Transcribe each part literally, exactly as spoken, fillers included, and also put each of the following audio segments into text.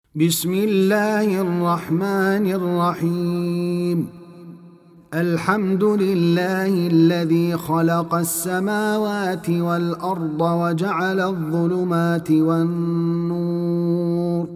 بسم الله الرحمن الرحيم. الحمد لله الذي خلق السماوات والأرض وجعل الظلمات والنور،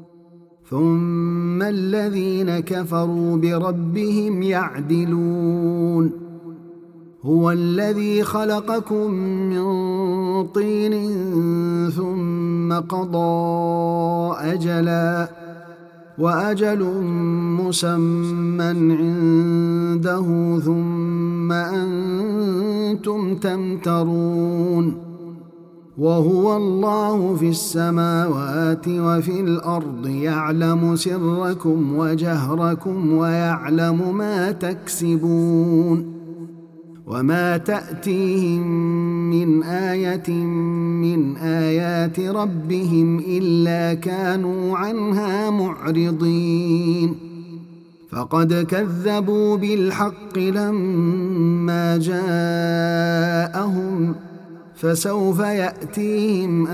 ثم الذين كفروا بربهم يعدلون. هو الذي خلقكم من طين ثم قضى أجلا وأجل مسمى عنده ثم أنتم تمترون. وهو الله في السماوات وفي الأرض يعلم سركم وجهركم ويعلم ما تكسبون. وما تأتيهم من آية من آيات ربهم إلا كانوا عنها معرضين. فقد كذبوا بالحق لما جاءهم، فسوف يأتيهم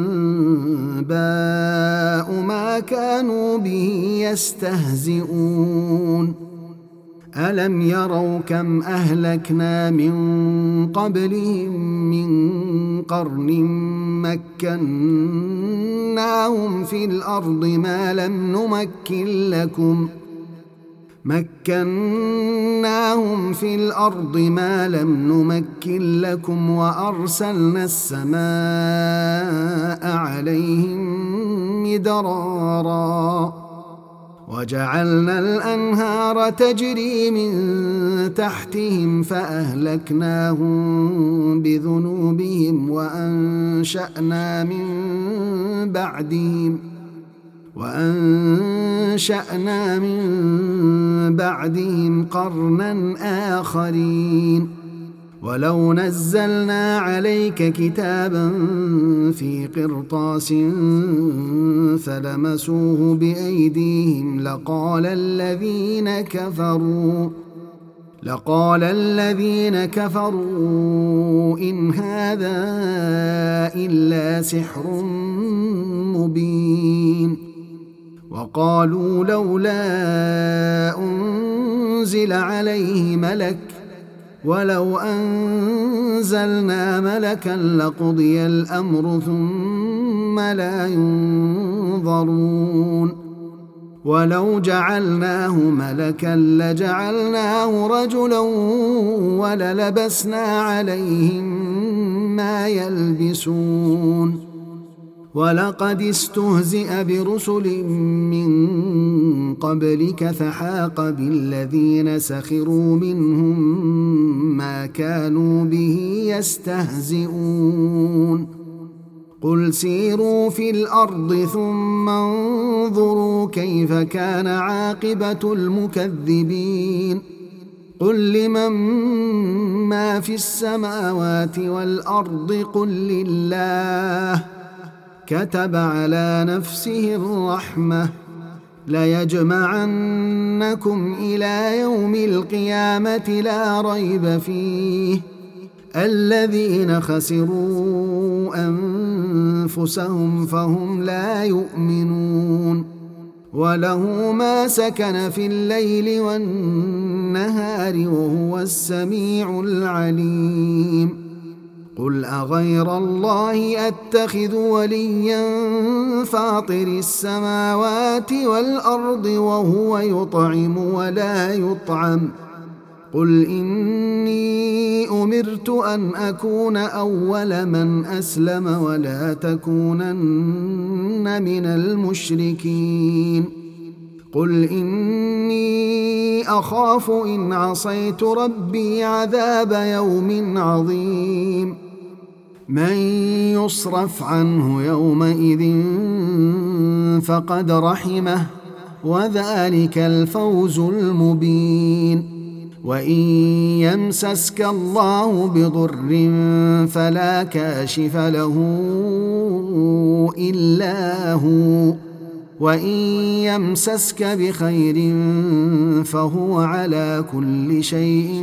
أنباء ما كانوا به يستهزئون. ألم يروا كم أهلكنا من قبلهم من قرن مكناهم في الأرض ما لم نمكن لكم مكناهم في الأرض ما لم نمكن لكم وأرسلنا السماء عليهم مدرارا وجعلنا الأنهار تجري من تحتهم فأهلكناهم بذنوبهم وأنشأنا من بعدهم وأنشأنا من بعدهم قرنا آخرين. ولو نزلنا عليك كتابا في قرطاس فلمسوه بأيديهم لقال الذين كفروا لقال الذين كفروا إن هذا إلا سحر مبين. وقالوا لولا أنزل عليه ملك ولو أنزلنا ملكا لقضي الأمر ثم لا ينظرون. ولو جعلناه ملكا لجعلناه رجلا وللبسنا عليهم ما يلبسون. ولقد استهزئ برسل من قبلك فحاق بالذين سخروا منهم ما كانوا به يستهزئون. قل سيروا في الأرض ثم انظروا كيف كان عاقبة المكذبين. قل لمن ما في السماوات والأرض قل لله كتب على نفسه الرحمة ليجمعنكم إلى يوم القيامة لا ريب فيه الذين خسروا أنفسهم فهم لا يؤمنون. وله ما سكن في الليل والنهار وهو السميع العليم. قل أغير الله أتخذ وليا فاطر السماوات والأرض وهو يطعم ولا يطعم. قل إني أمرت أن أكون أول من أسلم ولا تكونن من المشركين. قل إني أخاف إن عصيت ربي عذاب يوم عظيم. من يصرف عنه يومئذ فقد رحمه وذلك الفوز المبين. وإن يمسسك الله بضر فلا كاشف له إلا هو وإن يمسسك بخير فهو على كل شيء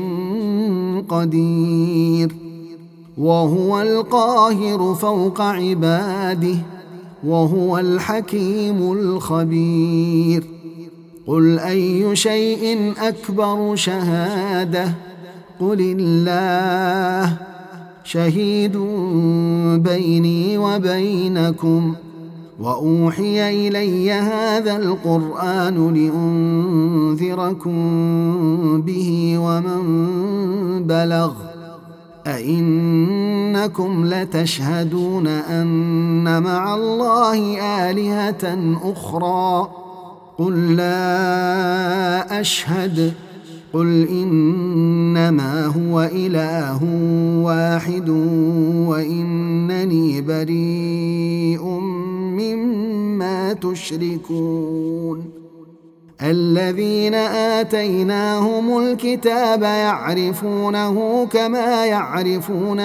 قدير. وهو القاهر فوق عباده وهو الحكيم الخبير. قل أي شيء أكبر شهادة قل الله شهيد بيني وبينكم وأوحي إلي هذا القرآن لأنذركم به ومن بلغ أئنكم لتشهدون أن مع الله آلهة أخرى قل لا أشهد قل إنما هو إله واحد وإنني بريء مما تشركون. الذين آتيناهم الكتاب يعرفونه كما يعرفون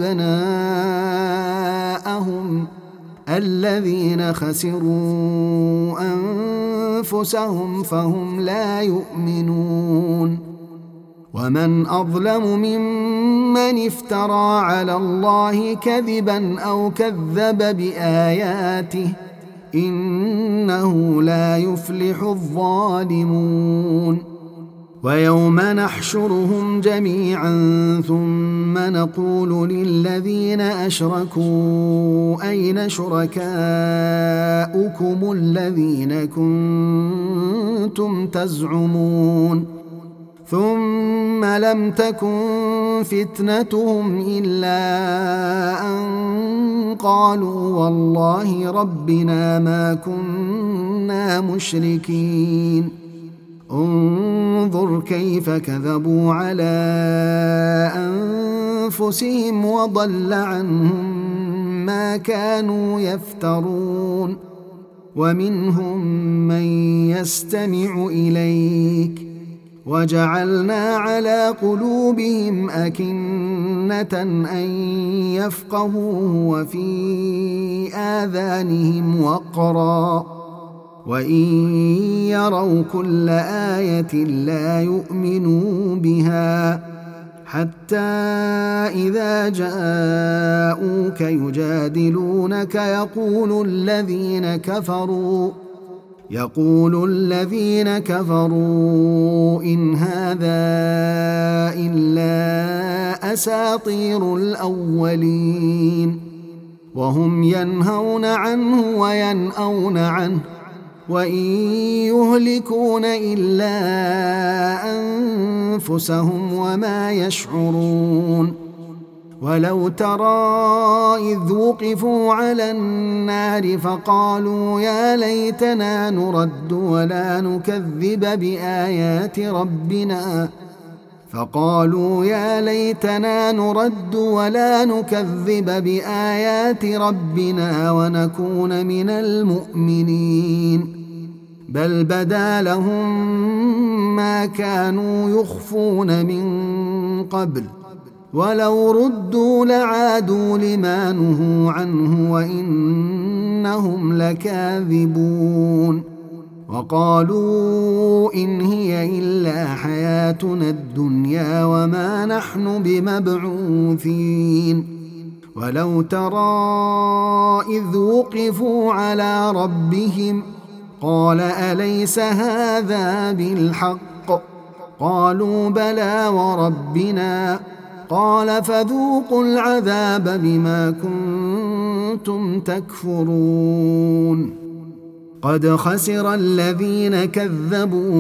أبناءهم الذين خسروا أنفسهم فهم لا يؤمنون. ومن أظلم ممن افترى على الله كذبا أو كذب بآياته إنه لا يفلح الظالمون. ويوم نحشرهم جميعا ثم نقول للذين أشركوا أين شركاؤكم الذين كنتم تزعمون ثم لم تكن فتنتهم إلا أن قالوا والله ربنا ما كنا مشركين. انظر كيف كذبوا على أنفسهم وضل عنهم ما كانوا يفترون. ومنهم من يستمع إليك وجعلنا على قلوبهم أكنة أن يفقهوه وفي آذانهم وقرا وإن يروا كل آية لا يؤمنوا بها حتى إذا جاءوك يجادلونك يقول الذين كفروا يقول الذين كفروا إن هذا إلا أساطير الأولين وهم ينهون عنه وينأون عنه وإن يهلكون إلا أنفسهم وما يشعرون. ولو ترى إذ وقفوا على النار فقالوا يا ليتنا نرد ولا نكذب بآيات ربنا فقالوا يا ليتنا نرد ولا نكذب بآيات ربنا ونكون من المؤمنين بل بدا لهم ما كانوا يخفون من قبل ولو ردوا لعادوا لما نهوا عنه وإنهم لكاذبون. وقالوا إن هي إلا حياتنا الدنيا وما نحن بمبعوثين. ولو ترى إذ وقفوا على ربهم قال أليس هذا بالحق قالوا بلى وربنا قال فذوقوا العذاب بما كنتم تكفرون. قد خسر الذين كذبوا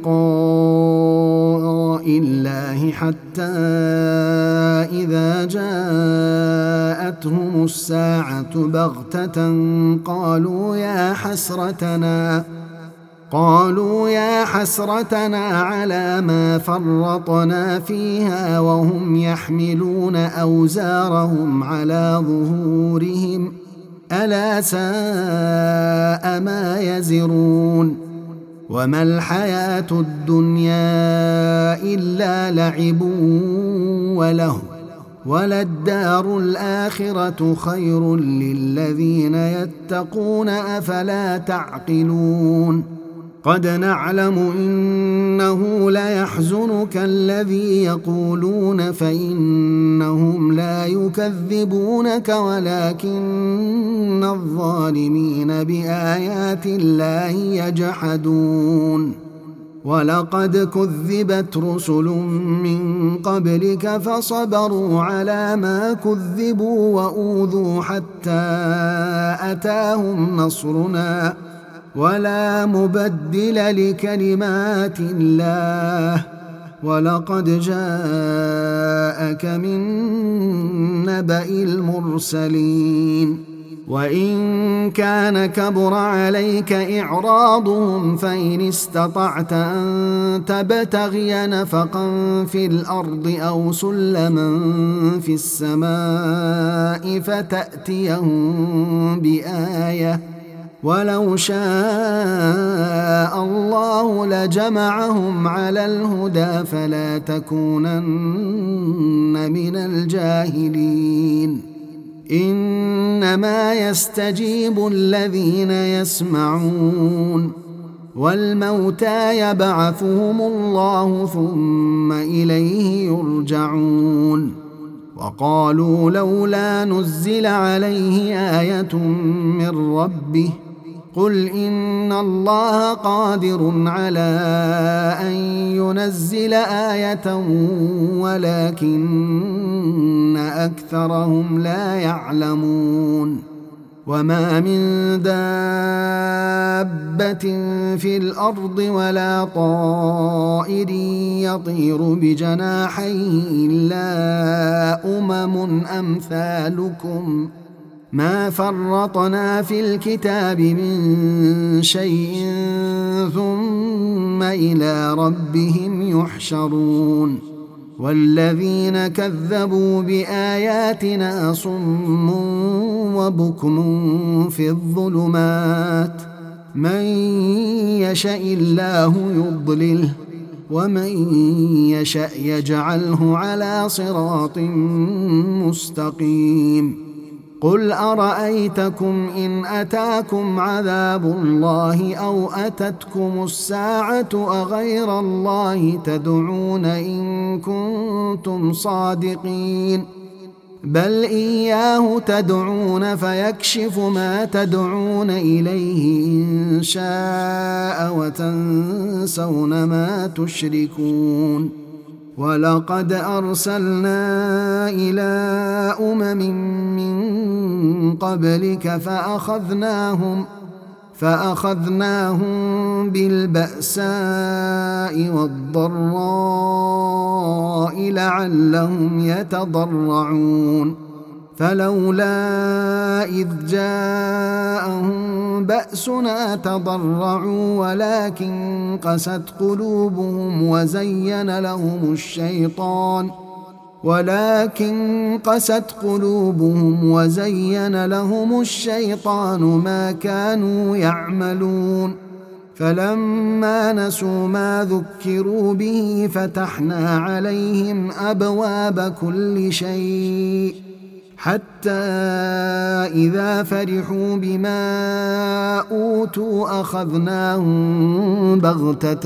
بلقاء الله حتى إذا جاءتهم الساعة بغتة قالوا يا حسرتنا قالوا يا حسرتنا على ما فرطنا فيها وهم يحملون أوزارهم على ظهورهم ألا ساء ما يزرون. وما الحياة الدنيا إلا لعب وله وللدار الآخرة خير للذين يتقون أفلا تعقلون. قد نعلم إنه ليحزنك الذي يقولون فإنهم لا يكذبونك ولكن الظالمين بآيات الله يجحدون ولقد كذبت رسل من قبلك فصبروا على ما كذبوا وأوذوا حتى أتاهم نصرنا ولا مبدل لكلمات الله ولقد جاءك من نبأ المرسلين وإن كان كبر عليك إعراضهم فإن استطعت أن تبتغي نفقا في الأرض أو سلما في السماء فتأتيهم بآية ولو شاء الله لجمعهم على الهدى فلا تكونن من الجاهلين إنما يستجيب الذين يسمعون والموتى يبعثهم الله ثم إليه يرجعون وقالوا لولا نزل عليه آية من ربه قل إن الله قادر على أن ينزل آية ولكن أكثرهم لا يعلمون وما من دابة في الأرض ولا طائر يطير بجناحيه إلا أمم أمثالكم ما فرطنا في الكتاب من شيء ثم إلى ربهم يحشرون والذين كذبوا بآياتنا صم وبكم في الظلمات من يشاء الله يضلله ومن يشاء يجعله على صراط مستقيم قل أرأيتكم إن أتاكم عذاب الله أو أتتكم الساعة أغير الله تدعون إن كنتم صادقين بل إياه تدعون فيكشف ما تدعون إليه إن شاء وتنسون ما تشركون ولقد أرسلنا إلى أمم من قبلك فأخذناهم فأخذناهم بالبأساء والضراء لعلهم يتضرعون فلولا إذ جاءهم بأسنا تضرعوا ولكن قست قلوبهم وزين لهم الشيطان ولكن قست قلوبهم وزين لهم الشيطان ما كانوا يعملون فلما نسوا ما ذكروا به فتحنا عليهم أبواب كل شيء حتى إذا فرحوا بما أوتوا أخذناهم بغتة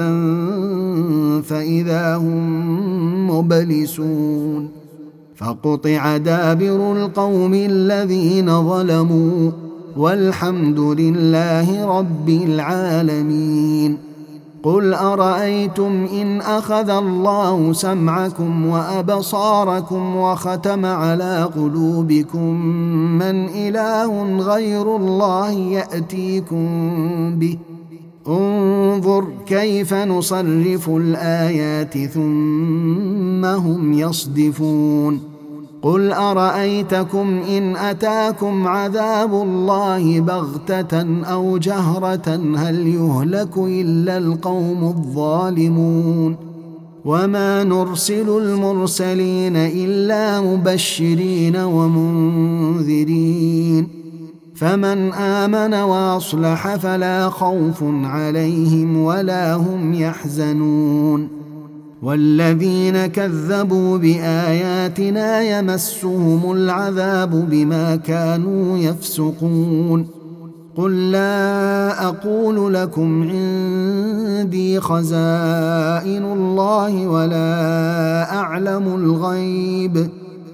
فإذا هم مبلسون فقطع دابر القوم الذين ظلموا والحمد لله رب العالمين قل أرأيتم إن أخذ الله سمعكم وأبصاركم وختم على قلوبكم من إله غير الله يأتيكم به انظر كيف نصرف الآيات ثم هم يصدفون قل أرأيتكم إن أتاكم عذاب الله بغتة أو جهرة هل يهلك إلا القوم الظالمون وما نرسل المرسلين إلا مبشرين ومنذرين فمن آمن وأصلح فلا خوف عليهم ولا هم يحزنون والذين كذبوا بآياتنا يمسهم العذاب بما كانوا يفسقون قل لا أقول لكم عندي خزائن الله ولا أعلم الغيب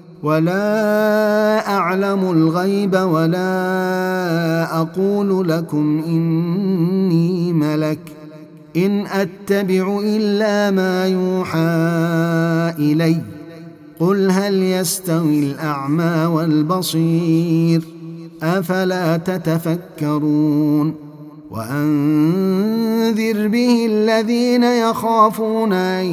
ولا أعلم الغيب ولا أقول لكم إني ملك إن أتبع إلا ما يوحى إلي قل هل يستوي الأعمى والبصير أفلا تتفكرون وأنذر به الذين يخافون أن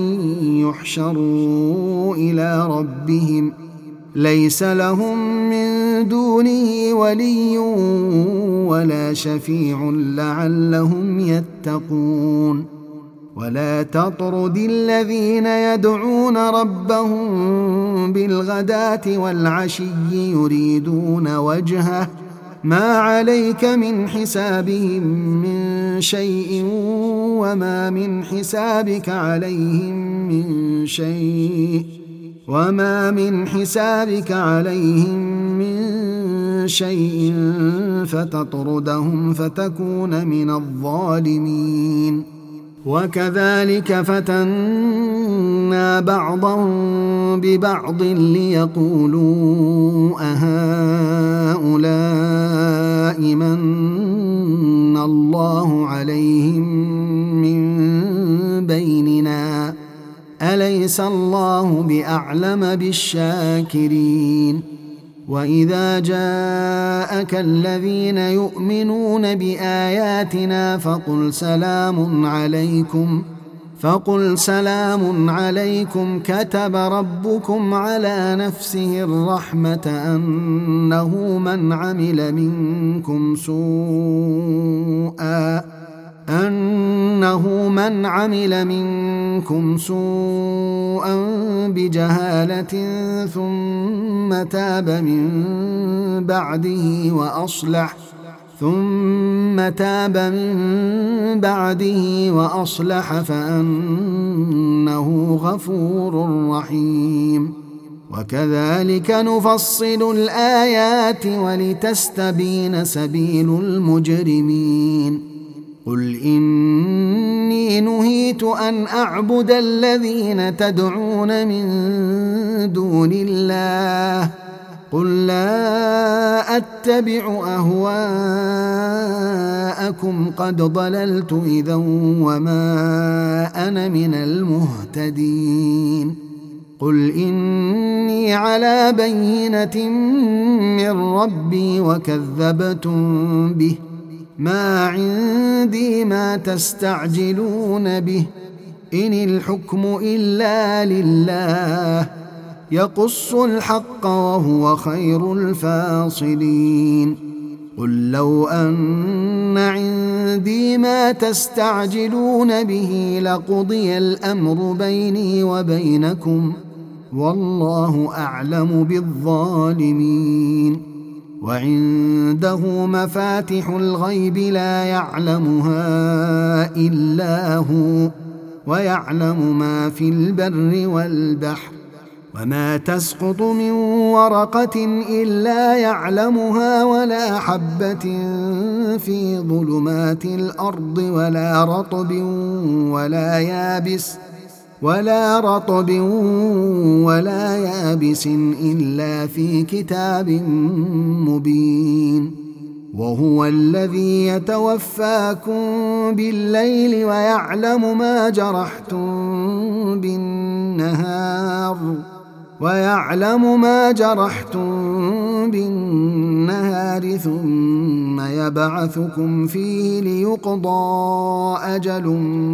يحشروا إلى ربهم ليس لهم من دونه ولي ولا شفيع لعلهم يتقون ولا تطرد الذين يدعون ربهم بالغداة والعشي يريدون وجهه ما عليك من حسابهم من شيء وما من حسابك عليهم من شيء وما من حسابك عليهم من شيء فتطردهم فتكون من الظالمين وكذلك فتنا بعضهم ببعض ليقولوا أهؤلاء من الله عليهم من بيننا أليس الله بأعلم بالشاكرين وإذا جاءك الذين يؤمنون بآياتنا فقل سلام عليكم فقل سلام عليكم كتب ربكم على نفسه الرحمة أنه من عمل منكم سوءا أنه من عمل منكم سوءا بجهالة ثم تاب من بعده وأصلح ثم تاب من بعده وأصلح فأنه غفور رحيم وكذلك نفصل الآيات ولتستبين سبيل المجرمين قل إني نهيت أن أعبد الذين تدعون من دون الله قل لا أتبع أهواءكم قد ضللت إذا وما أنا من المهتدين قل إني على بينة من ربي وكذبتم به ما عندي ما تستعجلون به إن الحكم إلا لله يقص الحق وهو خير الفاصلين قل لو أن عندي ما تستعجلون به لقضي الأمر بيني وبينكم والله أعلم بالظالمين وعنده مفاتح الغيب لا يعلمها إلا هو ويعلم ما في البر والبحر وما تسقط من ورقة إلا يعلمها ولا حبة في ظلمات الأرض ولا رطب ولا يابس ولا رطب ولا يابس إلا في كتاب مبين وهو الذي يتوفاكم بالليل ويعلم ما جرحتم بالنهار ويعلم ما جرحتم بالنهار ثم يبعثكم فيه ليقضى أجل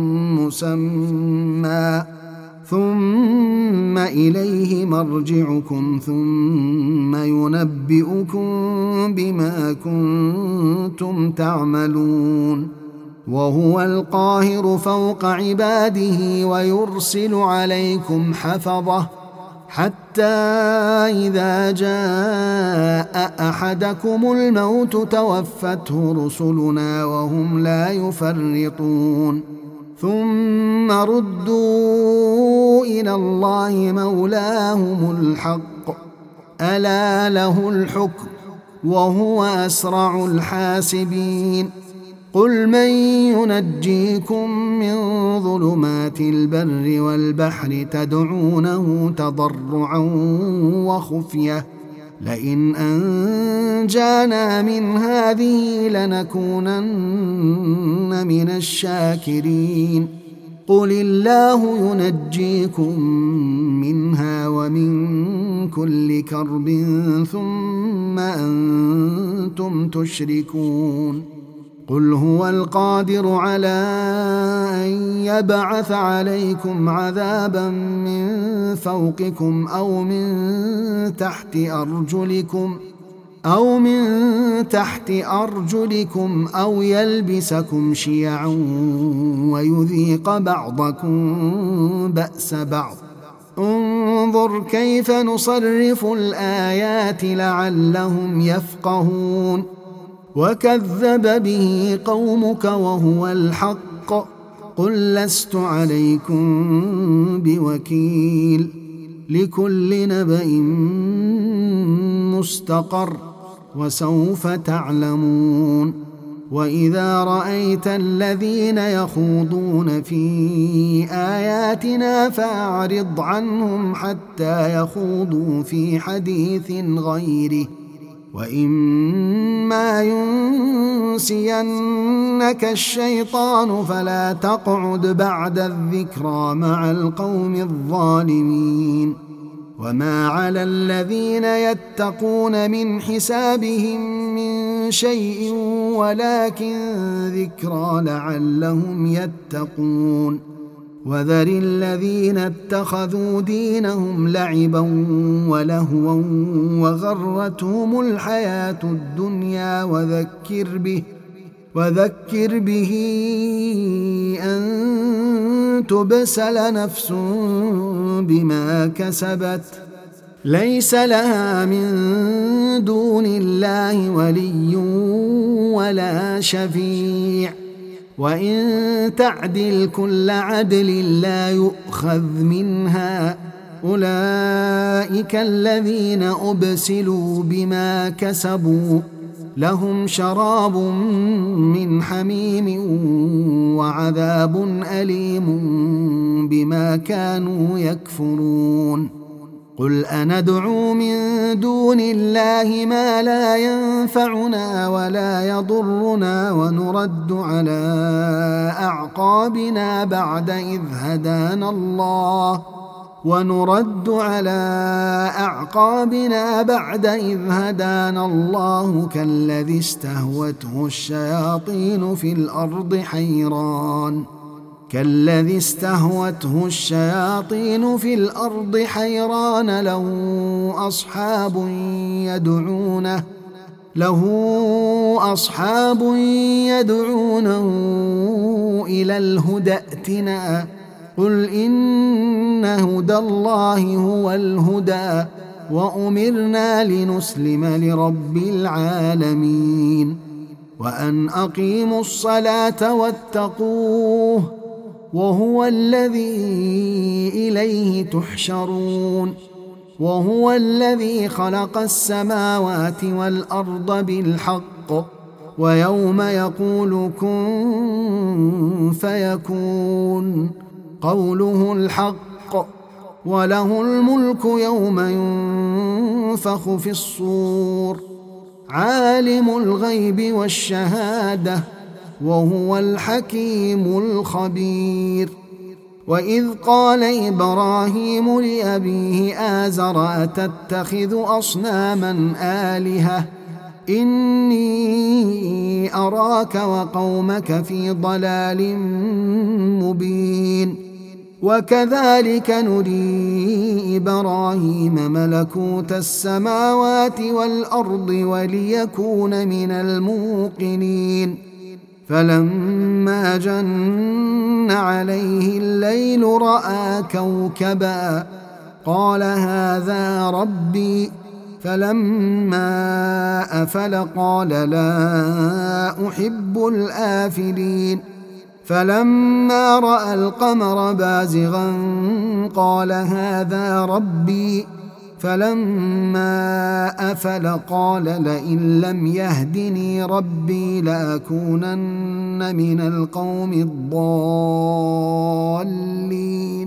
مسمى ثم إليه مرجعكم ثم ينبئكم بما كنتم تعملون وهو القاهر فوق عباده ويرسل عليكم حفظه حتى إذا جاء أحدكم الموت توفته رسلنا وهم لا يفرطون ثم ردوا إلى الله مولاهم الحق ألا له الحكم وهو أسرع الحاسبين قل من ينجيكم من ظلمات البر والبحر تدعونه تضرعا وخفية لئن أنجانا من هذه لنكونن من الشاكرين قل الله ينجيكم منها ومن كل كرب ثم أنتم تشركون قل هو القادر على أن يبعث عليكم عذابا من فوقكم أو من تحت أرجلكم أو من تحت أرجلكم أو يلبسكم شيعا ويذيق بعضكم بأس بعض انظر كيف نصرف الآيات لعلهم يفقهون وكذب به قومك وهو الحق قل لست عليكم بوكيل لكل نبأ مستقر وسوف تعلمون وإذا رأيت الذين يخوضون في آياتنا فأعرض عنهم حتى يخوضوا في حديث غيره وإما ينسينك الشيطان فلا تقعد بعد الذكرى مع القوم الظالمين وما على الذين يتقون من حسابهم من شيء ولكن ذكرى لعلهم يتقون وذر الذين اتخذوا دينهم لعبا ولهوا وغرتهم الحياة الدنيا وذكر به وذكر به أن تبسل نفس بما كسبت ليس لها من دون الله ولي ولا شفيع وإن تعدل كل عدل لا يؤخذ منها أولئك الذين أبسلوا بما كسبوا لهم شراب من حميم وعذاب أليم بما كانوا يكفرون قل أندعو من دون الله ما لا ينفعنا ولا يضرنا ونرد على أعقابنا بعد إذ هدانا الله ونرد على أعقابنا بعد إذ هدانا الله كالذي استهوته الشياطين في الأرض حيران كالذي استهوته الشياطين في الأرض حيران له أصحاب يدعونه له أصحاب يدعونه إلى الهدى ائتنا قل إن هدى الله هو الهدى وأمرنا لنسلم لرب العالمين وأن أقيموا الصلاة واتقوه وهو الذي إليه تحشرون وهو الذي خلق السماوات والأرض بالحق ويوم يقول كن فيكون قوله الحق وله الملك يوم ينفخ في الصور عالم الغيب والشهادة وهو الحكيم الخبير وإذ قال إبراهيم لأبيه آزر أتتخذ أصناما آلهة إني أراك وقومك في ضلال مبين وكذلك نري إبراهيم ملكوت السماوات والأرض وليكون من الموقنين فلما جن عليه الليل رأى كوكبا قال هذا ربي فلما أفل قال لا أحب الآفلين فلما رأى القمر بازغا قال هذا ربي فلما أفل قال لئن لم يهدني ربي لأكونن من القوم الضالين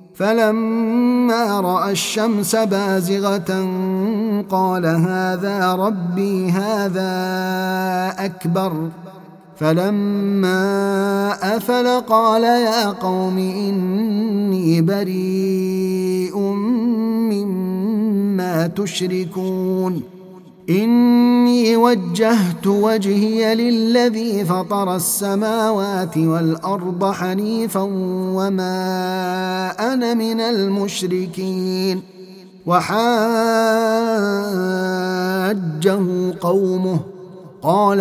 فلما رأى الشمس بازغة قال هذا ربي هذا أكبر فلما أفل قال يا قوم إني بريء مما تشركون إني وجهت وجهي للذي فطر السماوات والأرض حنيفا وما أنا من المشركين وحاجه قومه قال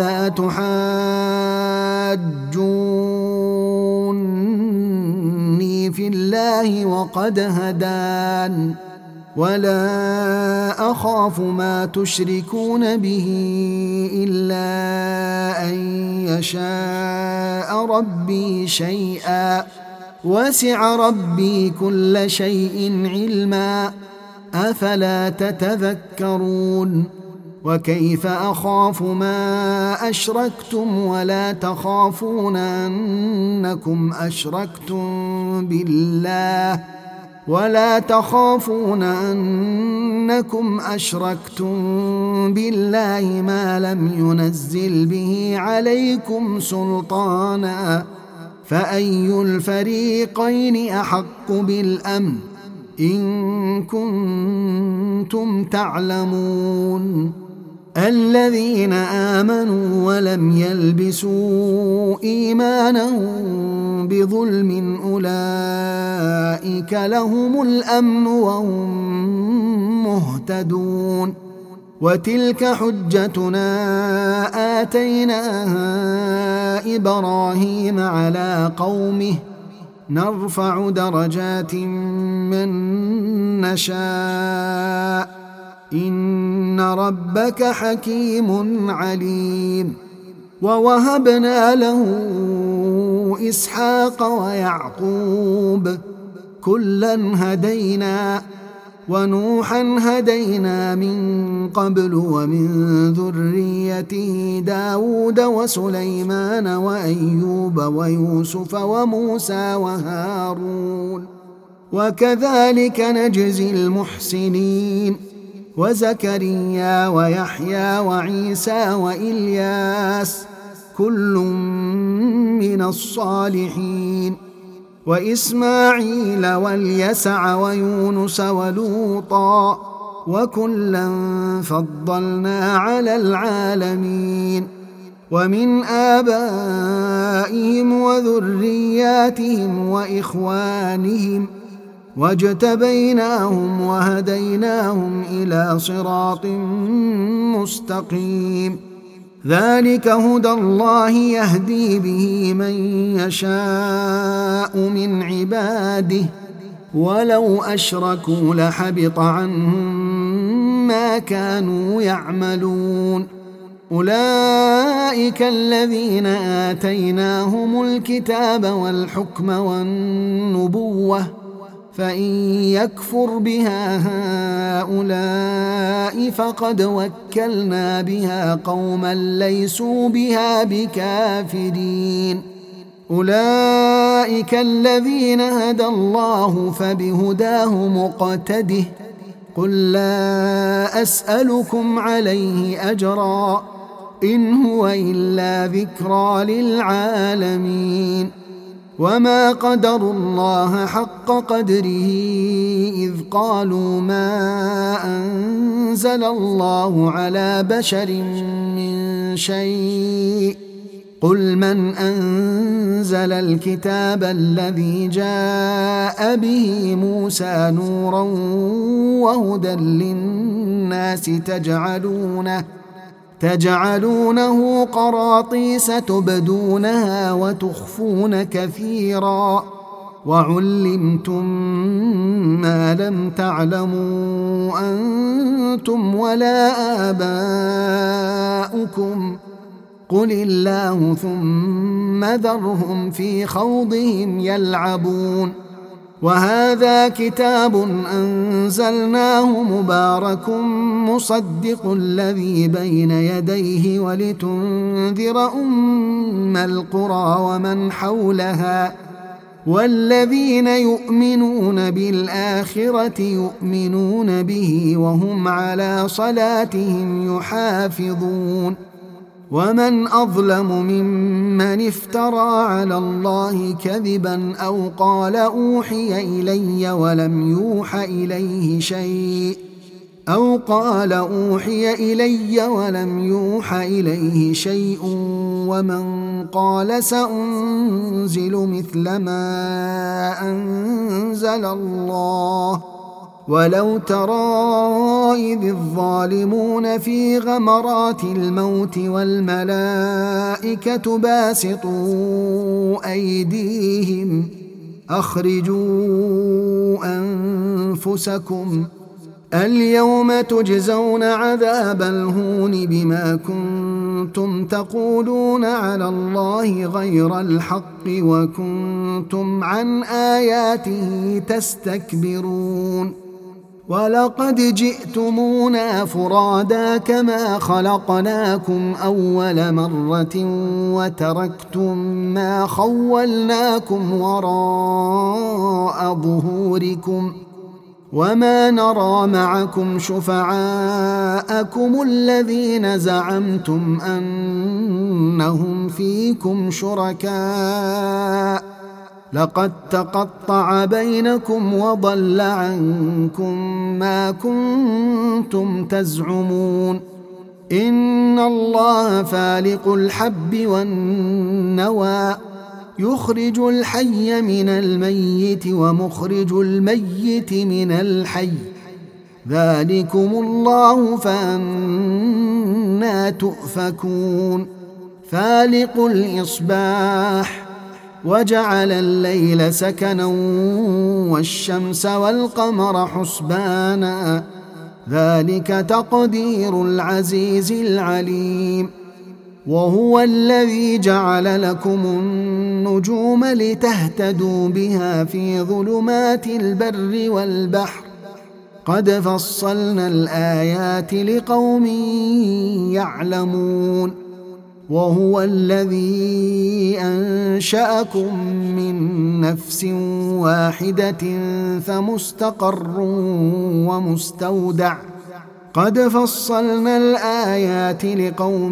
أتحاجوني في الله وقد هدان ولا أخاف ما تشركون به إلا أن يشاء ربي شيئا وسع ربي كل شيء علما أفلا تتذكرون وكيف أخاف ما أشركتم ولا تخافون أنكم أشركتم بالله ولا تخافون أنكم أشركتم بالله ما لم ينزل به عليكم سلطانا فأي الفريقين أحق بالأمن إن كنتم تعلمون الذين آمنوا ولم يلبسوا إيمانهم بظلم أولئك لهم الأمن وهم مهتدون وتلك حجتنا آتيناها إبراهيم على قومه نرفع درجات من نشاء إن ربك حكيم عليم ووهبنا له إسحاق ويعقوب كلا هدينا ونوحا هدينا من قبل ومن ذريته داود وسليمان وأيوب ويوسف وموسى وهارون وكذلك نجزي المحسنين وزكريا ويحيى وعيسى وإلياس كل من الصالحين وإسماعيل واليسع ويونس ولوطا وكلا فضلنا على العالمين ومن آبائهم وذرياتهم وإخوانهم واجتبيناهم وهديناهم إلى صراط مستقيم ذلك هدى الله يهدي به من يشاء من عباده ولو أشركوا لحبط عنهم ما كانوا يعملون أولئك الذين آتيناهم الكتاب والحكم والنبوة فإن يكفر بها هؤلاء فقد وكلنا بها قوما ليسوا بها بكافرين أولئك الذين هدى الله فبهداه مقتده قل لا أسألكم عليه أجرا إن هو إلا ذكرى للعالمين وما قدروا الله حق قدره إذ قالوا ما أنزل الله على بشر من شيء قل من أنزل الكتاب الذي جاء به موسى نورا وهدى للناس تجعلونه تجعلونه قراطيس تبدونها وتخفون كثيرا وعلمتم ما لم تعلموا أنتم ولا آباؤكم قل الله ثم ذرهم في خوضهم يلعبون وهذا كتاب أنزلناه مبارك مصدق الذي بين يديه ولتنذر أم القرى ومن حولها والذين يؤمنون بالآخرة يؤمنون به وهم على صلاتهم يحافظون. ومن أظلم ممن افترى على الله كذبا أو قال أوحي إلي ولم يوح إليه شيء أو قال أوحي إلي ولم يوح إليه شيء ومن قال سأنزل مثل ما أنزل الله ولو ترى إذ الظالمون في غمرات الموت والملائكة باسطوا أيديهم أخرجوا أنفسكم اليوم تجزون عذاب الهون بما كنتم تقولون على الله غير الحق وكنتم عن آياته تستكبرون. ولقد جئتمونا فرادا كما خلقناكم أول مرة وتركتم ما خولناكم وراء ظهوركم وما نرى معكم شفعاءكم الذين زعمتم أنهم فيكم شركاء لقد تقطع بينكم وضل عنكم ما كنتم تزعمون. إن الله فالق الحب والنوى يخرج الحي من الميت ومخرج الميت من الحي ذلكم الله فأنى تؤفكون. فالق الإصباح وجعل الليل سكنا والشمس والقمر حسبانا ذلك تقدير العزيز العليم. وهو الذي جعل لكم النجوم لتهتدوا بها في ظلمات البر والبحر قد فصلنا الآيات لقوم يعلمون. وهو الذي أنشأكم من نفس واحدة فمستقر ومستودع قد فصلنا الآيات لقوم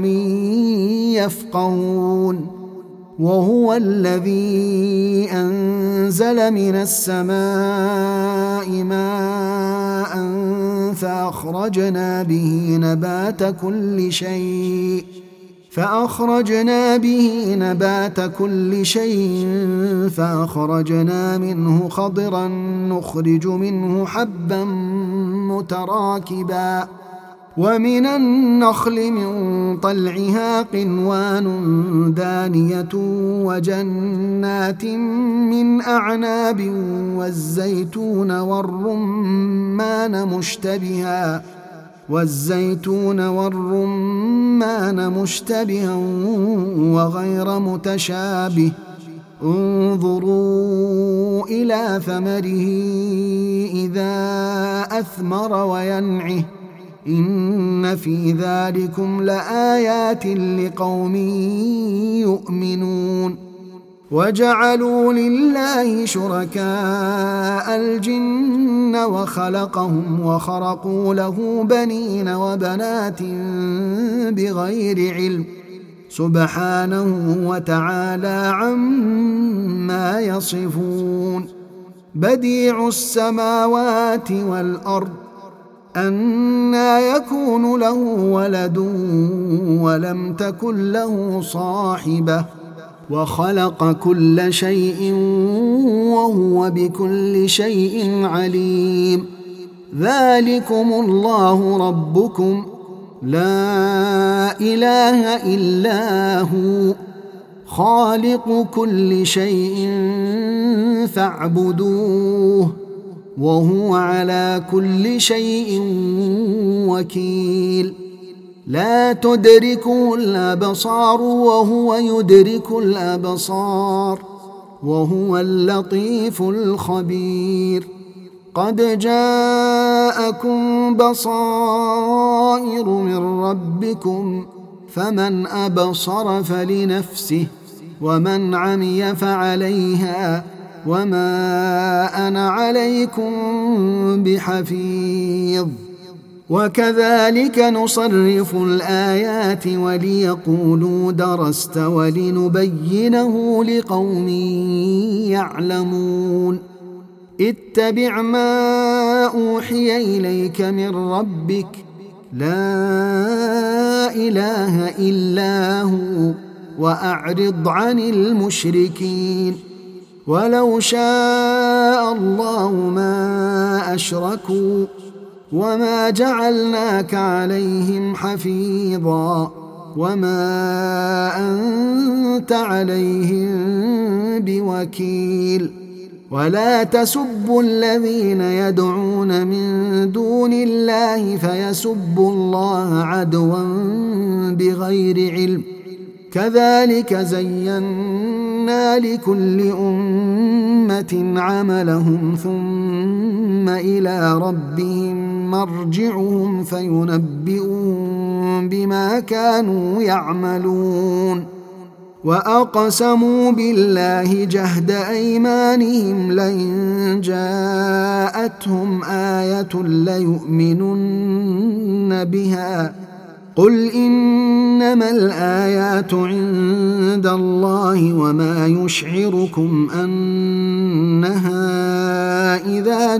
يفقهون. وهو الذي أنزل من السماء ماء فأخرجنا به نبات كل شيء فأخرجنا به نبات كل شيء فأخرجنا منه خضرا نخرج منه حبا متراكبا ومن النخل من طلعها قنوان دانية وجنات من أعناب والزيتون والرمان مشتبها والزيتون والرمان مشتبها وغير متشابه انظروا إلى ثمره إذا أثمر وينعه إن في ذلكم لآيات لقوم يؤمنون. وجعلوا لله شركاء الجن وخلقهم وخرقوا له بنين وبنات بغير علم سبحانه وتعالى عما يصفون. بديع السماوات والأرض أنى يكون له ولد ولم تكن له صاحبة وخلق كل شيء وهو بكل شيء عليم. ذلكم الله ربكم لا إله إلا هو خالق كل شيء فاعبدوه وهو على كل شيء وكيل. لا تدركه الأبصار وهو يدرك الأبصار وهو اللطيف الخبير. قد جاءكم بصائر من ربكم فمن أبصر فلنفسه ومن عمي فعليها وما أنا عليكم بحفيظ. وكذلك نصرف الآيات وليقولوا درست ولنبينه لقوم يعلمون. اتبع ما أوحي إليك من ربك لا إله إلا هو وأعرض عن المشركين. ولو شاء الله ما أشركوا وما جعلناك عليهم حفيظا وما أنت عليهم بوكيل. ولا تسبوا الذين يدعون من دون الله فيسبوا الله عدوا بغير علم. كذلك زينا لكل أمة عملهم ثم إلى ربهم مرجعهم فينبئهم بما كانوا يعملون. وأقسموا بالله جهد أيمانهم لئن جاءتهم آية ليؤمنن بها قل إنما الآيات عند الله وما يشعركم أنها إذا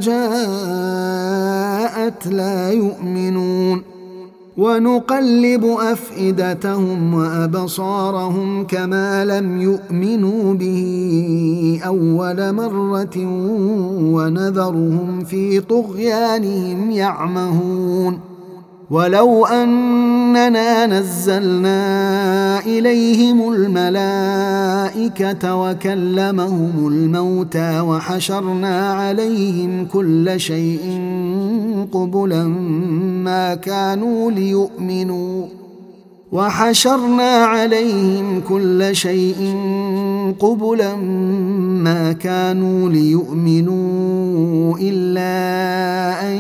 جاءت لا يؤمنون. ونقلب أفئدتهم وأبصارهم كما لم يؤمنوا به أول مرة ونذرهم في طغيانهم يعمهون. ولو أننا نزلنا إليهم الملائكة وكلمهم الموتى وحشرنا عليهم كل شيء قبلا ما كانوا ليؤمنوا وحشرنا عليهم كل شيء قبلا ما كانوا ليؤمنوا إلا أن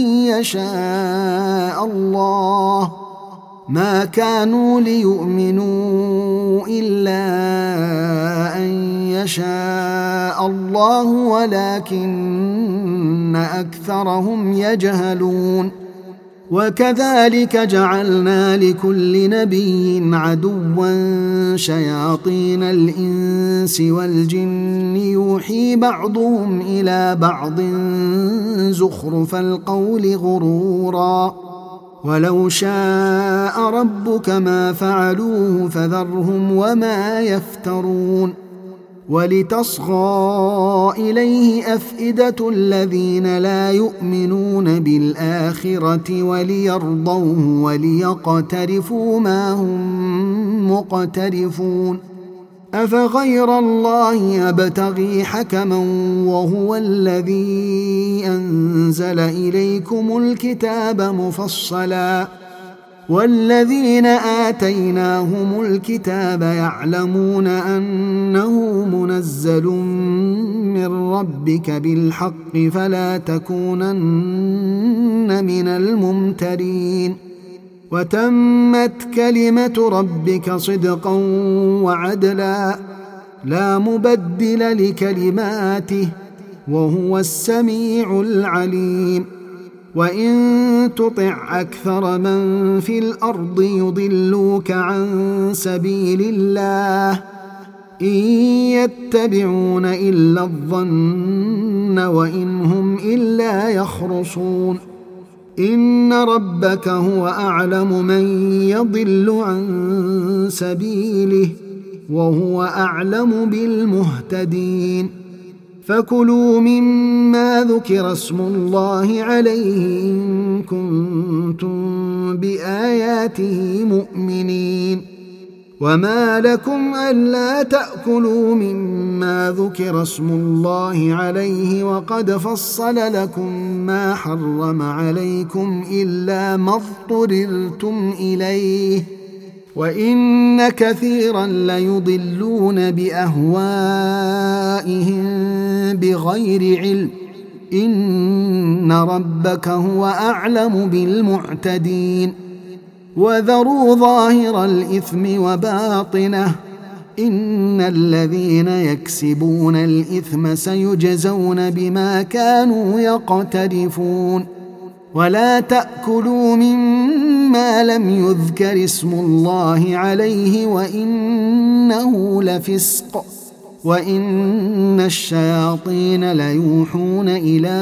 يشاء الله ما كانوا ليؤمنوا إلا أن يشاء الله ولكن أكثرهم يجهلون. وكذلك جعلنا لكل نبي عدوا شياطين الإنس والجن يوحي بعضهم إلى بعض زخرف القول غرورا ولو شاء ربك ما فعلوه فذرهم وما يفترون. ولتصغى إليه أفئدة الذين لا يؤمنون بالآخرة وليرضوه وليقترفوا ما هم مقترفون. أفغير الله يبتغي حكما وهو الذي أنزل إليكم الكتاب مفصلا والذين آتيناهم الكتاب يعلمون أنه منزل من ربك بالحق فلا تكونن من الممترين. وتمت كلمة ربك صدقا وعدلا لا مبدل لكلماته وهو السميع العليم. وإن تطع أكثر من في الأرض يضلوك عن سبيل الله إن يتبعون إلا الظن وإن هم إلا يخرصون. إن ربك هو أعلم من يضل عن سبيله وهو أعلم بالمهتدين. فكلوا مما ذكر اسم الله عليه إن كنتم بآياته مؤمنين. وما لكم ألا تأكلوا مما ذكر اسم الله عليه وقد فصل لكم ما حرم عليكم إلا ما اضطررتم إليه وإن كثيرا ليضلون بأهوائهم بغير علم إن ربك هو أعلم بالمعتدين وذروا ظاهر الإثم وباطنه إن الذين يكسبون الإثم سيجزون بما كانوا يقترفون ولا تأكلوا مما لم يذكر اسم الله عليه وإنه لفسق وإن الشياطين ليوحون إلى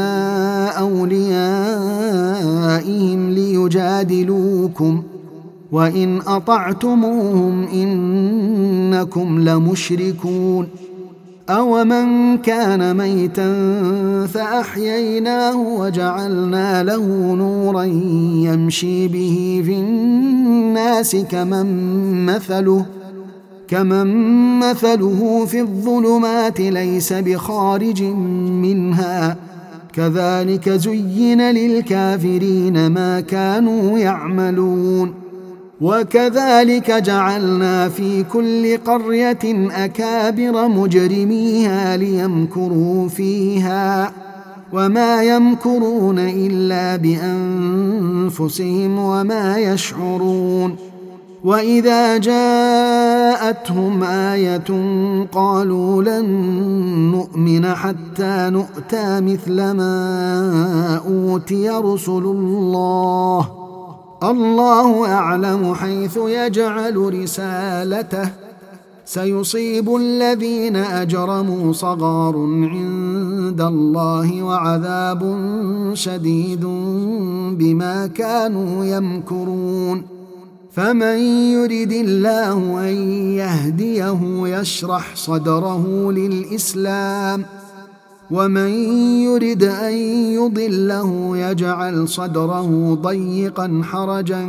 أوليائهم ليجادلوكم وإن أطعتموهم إنكم لمشركون أومن كان ميتا فأحييناه وجعلنا له نورا يمشي به في الناس كمن مثله كمن مثله في الظلمات ليس بخارج منها كذلك زين للكافرين ما كانوا يعملون وكذلك جعلنا في كل قرية أكابر مجرميها ليمكروا فيها وما يمكرون إلا بأنفسهم وما يشعرون وإذا جاءتهم آية قالوا لن نؤمن حتى نؤتى مثل ما أوتي رسل الله الله أعلم حيث يجعل رسالته سيصيب الذين أجرموا صغار عند الله وعذاب شديد بما كانوا يمكرون فمن يرد الله أن يهديه يشرح صدره للإسلام ومن يرد أن يضله يجعل صدره ضيقا حرجا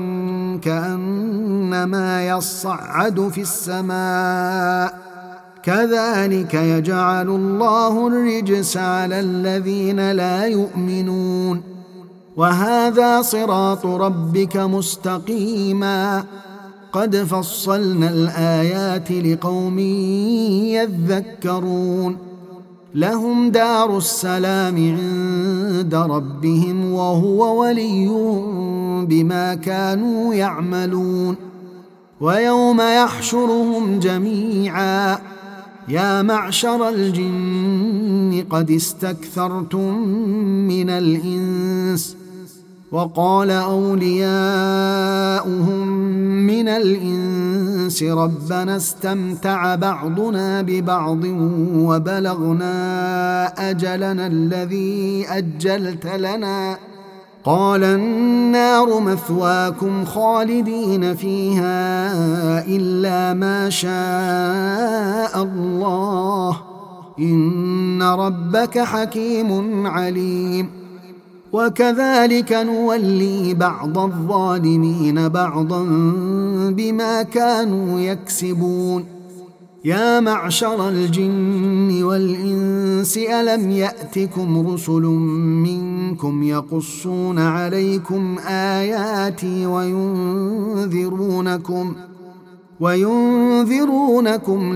كأنما يصعد في السماء كذلك يجعل الله الرجس على الذين لا يؤمنون وهذا صراط ربك مستقيما قد فصلنا الآيات لقوم يذكرون لهم دار السلام عند ربهم وهو وليهم بما كانوا يعملون ويوم يحشرهم جميعا يا معشر الجن قد استكثرتم من الإنس وقال أولياؤهم من الإنس ربنا استمتع بعضنا ببعض وبلغنا أجلنا الذي أجلت لنا قال النار مثواكم خالدين فيها إلا ما شاء الله إن ربك حكيم عليم وكذلك نولي بعض الظالمين بعضا بما كانوا يكسبون يا معشر الجن والإنس ألم يأتكم رسل منكم يقصون عليكم آياتي وينذرونكم وينذرونكم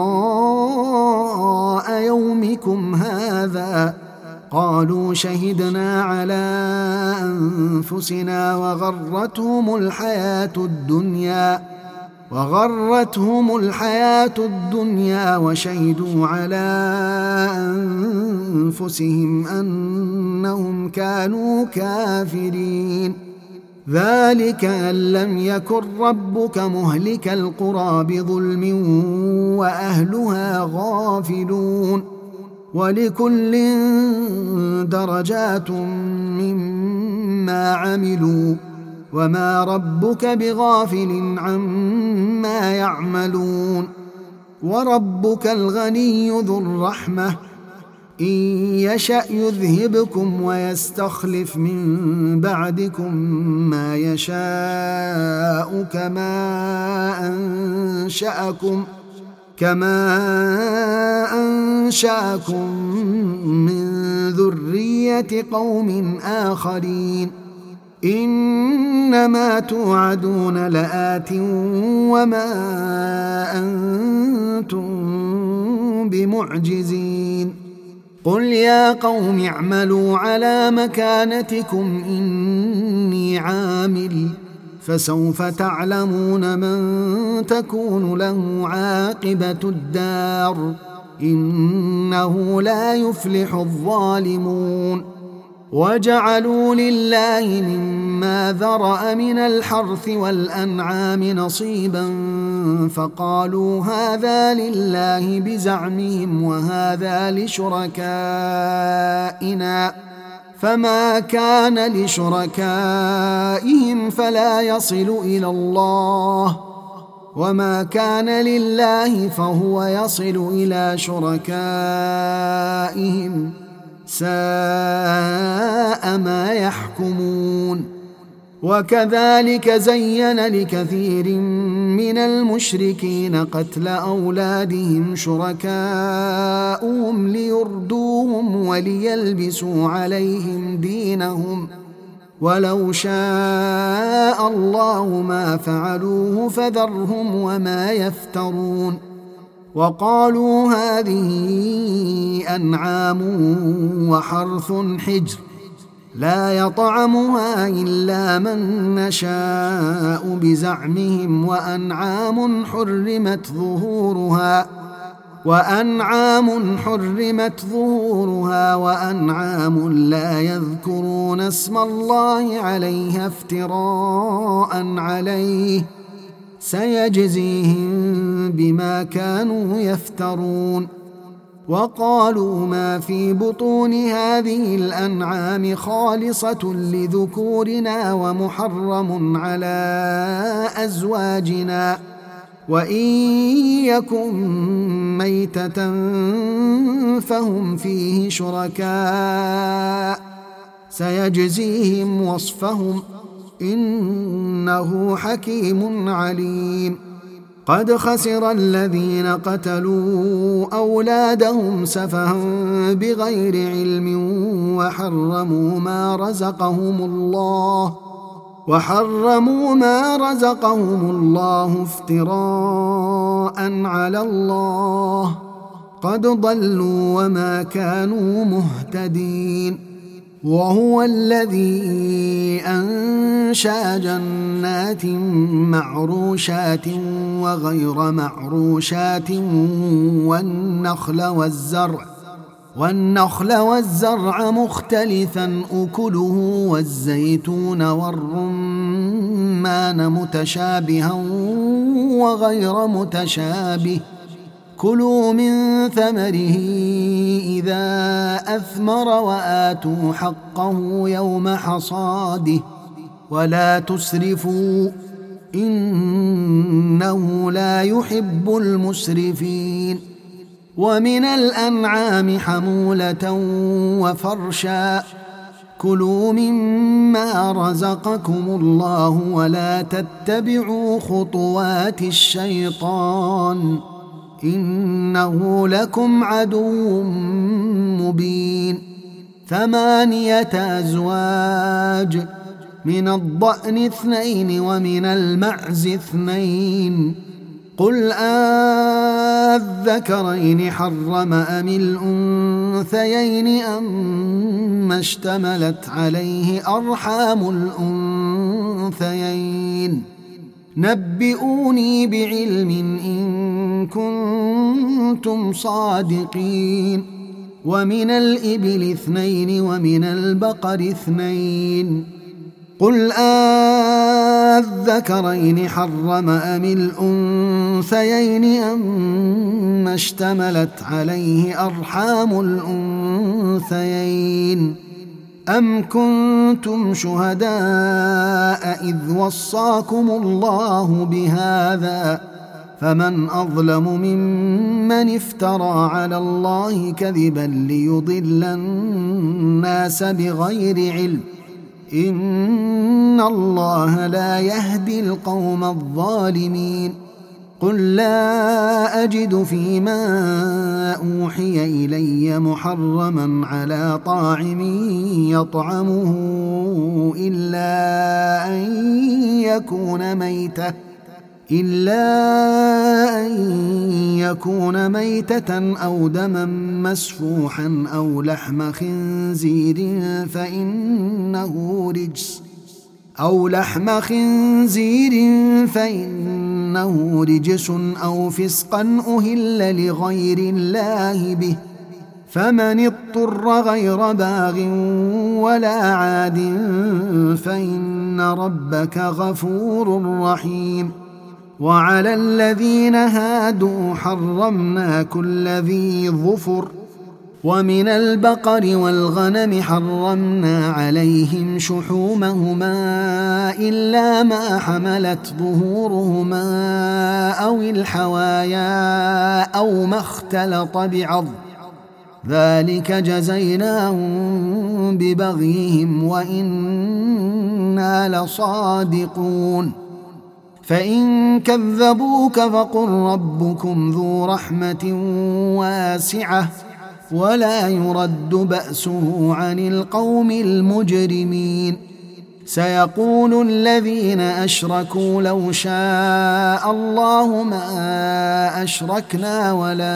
لقاء يومكم هذا قالوا شهدنا على أنفسنا وغرتهم الحياة الدنيا وغرتهم الحياة الدنيا وشهدوا على أنفسهم أنهم كانوا كافرين ذلك أن لم يكن ربك مهلك القرى بظلم وأهلها غافلون ولكل درجات مما عملوا وما ربك بغافل عما يعملون وربك الغني ذو الرحمة إن يشأ يذهبكم ويستخلف من بعدكم ما يشاء كما أنشأكم كما أنشأكم من ذرية قوم آخرين إنما توعدون لآت وما أنتم بمعجزين قل يا قوم اعملوا على مكانتكم إني عامل فسوف تعلمون من تكون له عاقبة الدار إنه لا يفلح الظالمون وجعلوا لله مما ذرأ من الحرث والأنعام نصيبا فقالوا هذا لله بزعمهم وهذا لشركائنا فما كان لشركائهم فلا يصل إلى الله وما كان لله فهو يصل إلى شركائهم ساء ما يحكمون وكذلك زين لكثير من المشركين قتل أولادهم شركاؤهم ليردوهم وليلبسوا عليهم دينهم ولو شاء الله ما فعلوه فذرهم وما يفترون وقالوا هذه أنعام وحرث حجر لا يطعمها إلا من نشاء بزعمهم وأنعام حرمت ظهورها وأنعام حرمت ظهورها وأنعام لا يذكرون اسم الله عليها افتراء عليه سيجزيهم بما كانوا يفترون وقالوا ما في بطون هذه الأنعام خالصة لذكورنا ومحرم على أزواجنا وإن يكن ميتة فهم فيه شركاء سيجزيهم وصفهم إنه حكيم عليم قد خسر الذين قتلوا أولادهم سفها بغير علم وحرموا ما رزقهم الله وحرموا ما رزقهم الله افتراء على الله قد ضلوا وما كانوا مهتدين وهو الذي أنشأ جنات معروشات وغير معروشات والنخل والزرع والنخل والزرع مختلفا أكله والزيتون والرمان متشابها وغير متشابه كلوا من ثمره إذا أثمر وآتوا حقه يوم حصاده ولا تسرفوا إنه لا يحب المسرفين ومن الأنعام حمولة وفرشا كلوا مما رزقكم الله ولا تتبعوا خطوات الشيطان إنه لكم عدو مبين ثمانية أزواج من الضأن اثنين ومن المعز اثنين قل أذكرين حرم أم الأنثيين أم اشتملت عليه أرحام الأنثيين نبئوني بعلم إن كنتم صادقين ومن الإبل اثنين ومن البقر اثنين قل أذكرين حرم أم الأنثيين أم اشتملت عليه أرحام الأنثيين أم كنتم شهداء إذ وصاكم الله بهذا فمن أظلم ممن افترى على الله كذبا ليضل الناس بغير علم إن الله لا يهدي القوم الظالمين قل لا أجد فيما أوحي إلي محرما على طاعم يطعمه إلا أن يكون ميتة إلا أن يكون ميتة أو دما مسفوحا أو لحم خنزير فإنه رجس أو لحم خنزير فإنه رجس أو فسقا أهل لغير الله به فمن اضطر غير باغ ولا عاد فإن ربك غفور رحيم. وعلى الذين هادوا حرمنا كل ذي ظفر ومن البقر والغنم حرمنا عليهم شحومهما إلا ما حملت ظهورهما أو الحوايا أو ما اختلط بعظم ذلك جزيناهم ببغيهم وإنا لصادقون. فإن كذبوك فقل ربكم ذو رحمة واسعة ولا يرد بأسه عن القوم المجرمين. سيقول الذين أشركوا لو شاء الله ما أشركنا ولا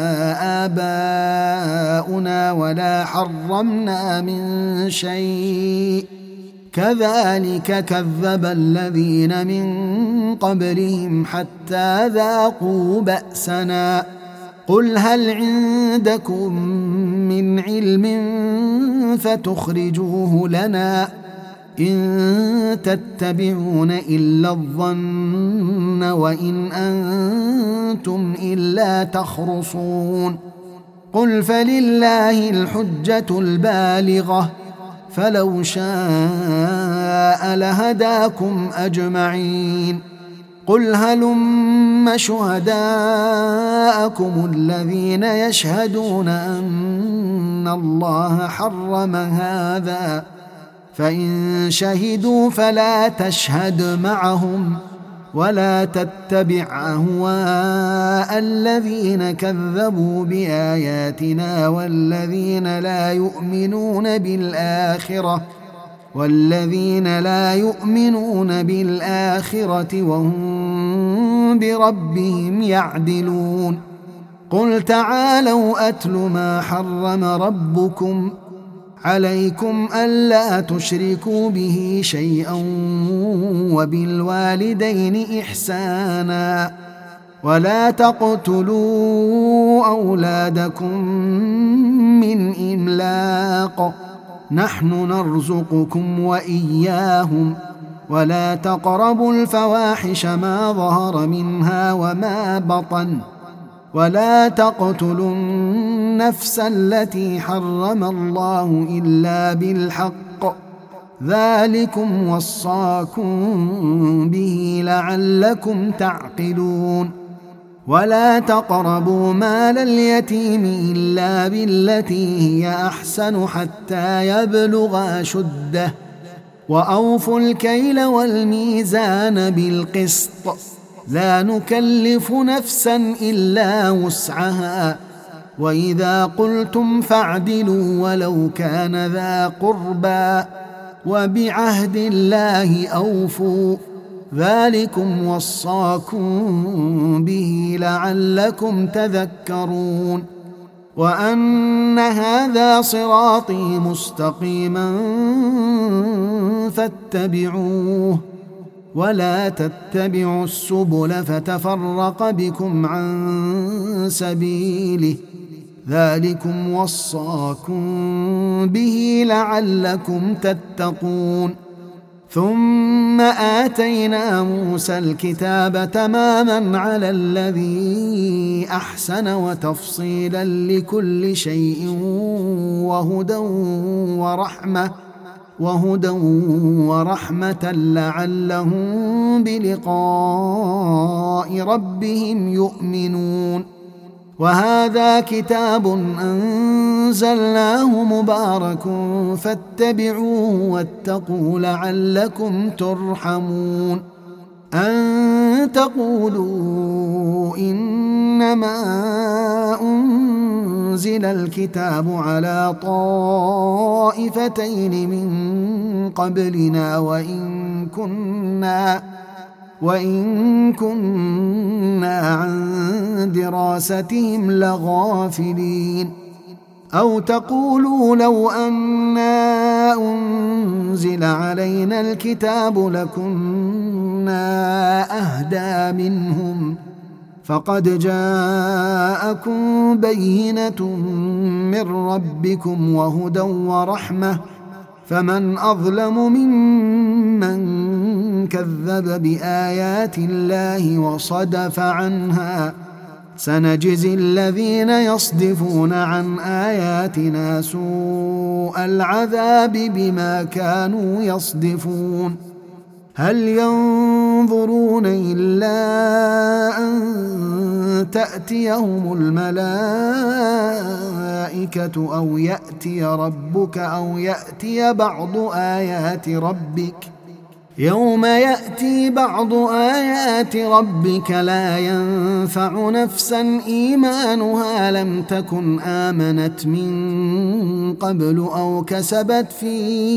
آباؤنا ولا حرمنا من شيء كذلك كذب الذين من قبلهم حتى ذاقوا بأسنا. قل هل عندكم من علم فتخرجوه لنا إن تتبعون إلا الظن وإن أنتم إلا تخرصون. قل فلله الحجة البالغة فلو شاء لهداكم أجمعين. قل هلم شهداءكم الذين يشهدون أن الله حرم هذا فإن شهدوا فلا تشهد معهم ولا تتبع أهواء الذين كذبوا بآياتنا والذين لا يؤمنون بالآخرة والذين لا يؤمنون بالآخرة وهم بربهم يعدلون. قل تعالوا أتل ما حرم ربكم عليكم ألا تشركوا به شيئا وبالوالدين إحسانا ولا تقتلوا أولادكم من إملاق نحن نرزقكم وإياهم ولا تقربوا الفواحش ما ظهر منها وما بطن ولا تقتلوا النفس التي حرم الله إلا بالحق ذلكم وصاكم به لعلكم تعقلون. ولا تقربوا مال اليتيم إلا بالتي هي أحسن حتى يبلغ أشده وأوفوا الكيل والميزان بالقسط لا نكلف نفسا إلا وسعها وإذا قلتم فاعدلوا ولو كان ذا قربى وبعهد الله أوفوا ذلكم وصاكم به لعلكم تذكرون. وأن هذا صراطي مستقيما فاتبعوه ولا تتبعوا السبل فتفرق بكم عن سبيله ذلكم وصاكم به لعلكم تتقون. ثم آتينا موسى الكتاب تماما على الذي أحسن وتفصيلا لكل شيء وهدى ورحمة وهدى ورحمة لعلهم بلقاء ربهم يؤمنون. وهذا كتاب أنزلناه مبارك فاتبعوه واتقوا لعلكم ترحمون. أن تقولوا إنما أنزل الكتاب على طائفتين من قبلنا وإن كنا وإن كنا عن دراستهم لغافلين أو تقولوا لو أنا أنزل علينا الكتاب لكنا أهدى منهم فقد جاءكم بينة من ربكم وهدى ورحمة فمن أظلم ممن كذب بآيات الله وصدف عنها سنجزي الذين يصدفون عن آياتنا سوء العذاب بما كانوا يصدفون هل ينظرون إلا أن تأتيهم الملائكة أو يأتي ربك أو يأتي بعض آيات ربك يوم يأتي بعض آيات ربك لا ينفع نفسا إيمانها لم تكن آمنت من قبل أو كسبت في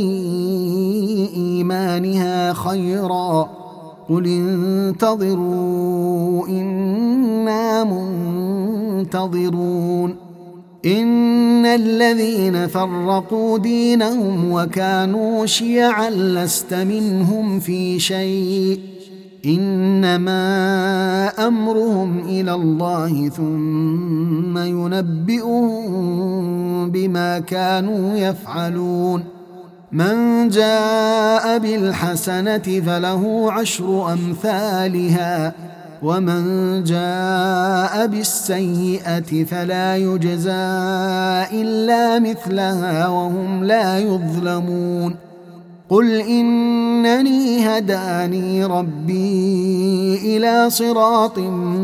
إيمانها خيرا قل انتظروا إنا منتظرون إن الذين فرقوا دينهم وكانوا شيعا لست منهم في شيء إنما أمرهم إلى الله ثم ينبئهم بما كانوا يفعلون من جاء بالحسنة فله عشر أمثالها ومن جاء بالسيئة فلا يجزى إلا مثلها وهم لا يظلمون قل إنني هداني ربي إلى صراط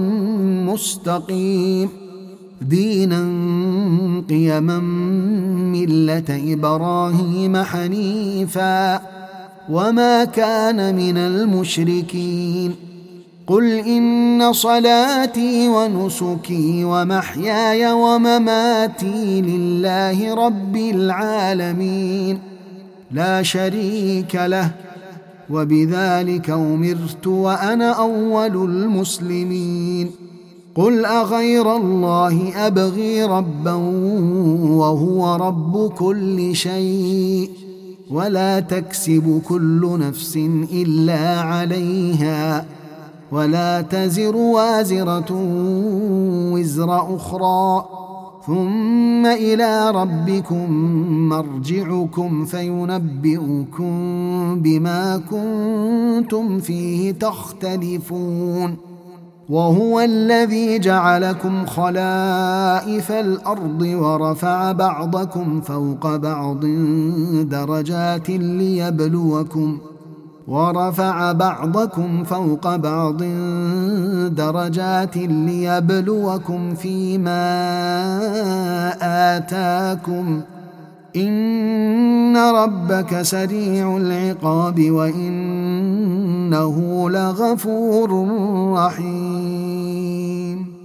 مستقيم دينا قيما ملة إبراهيم حنيفا وما كان من المشركين قل إن صلاتي ونسكي ومحياي ومماتي لله رب العالمين لا شريك له وبذلك أمرت وأنا أول المسلمين قل أغير الله أبغي ربا وهو رب كل شيء ولا تكسب كل نفس إلا عليها ولا تزر وازرة وزر أخرى ثم إلى ربكم مرجعكم فينبئكم بما كنتم فيه تختلفون وهو الذي جعلكم خلائف الأرض ورفع بعضكم فوق بعض درجات ليبلوكم ورفع بعضكم فوق بعض درجات ليبلوكم فيما آتاكم إن ربك سريع العقاب وإنه لغفور رحيم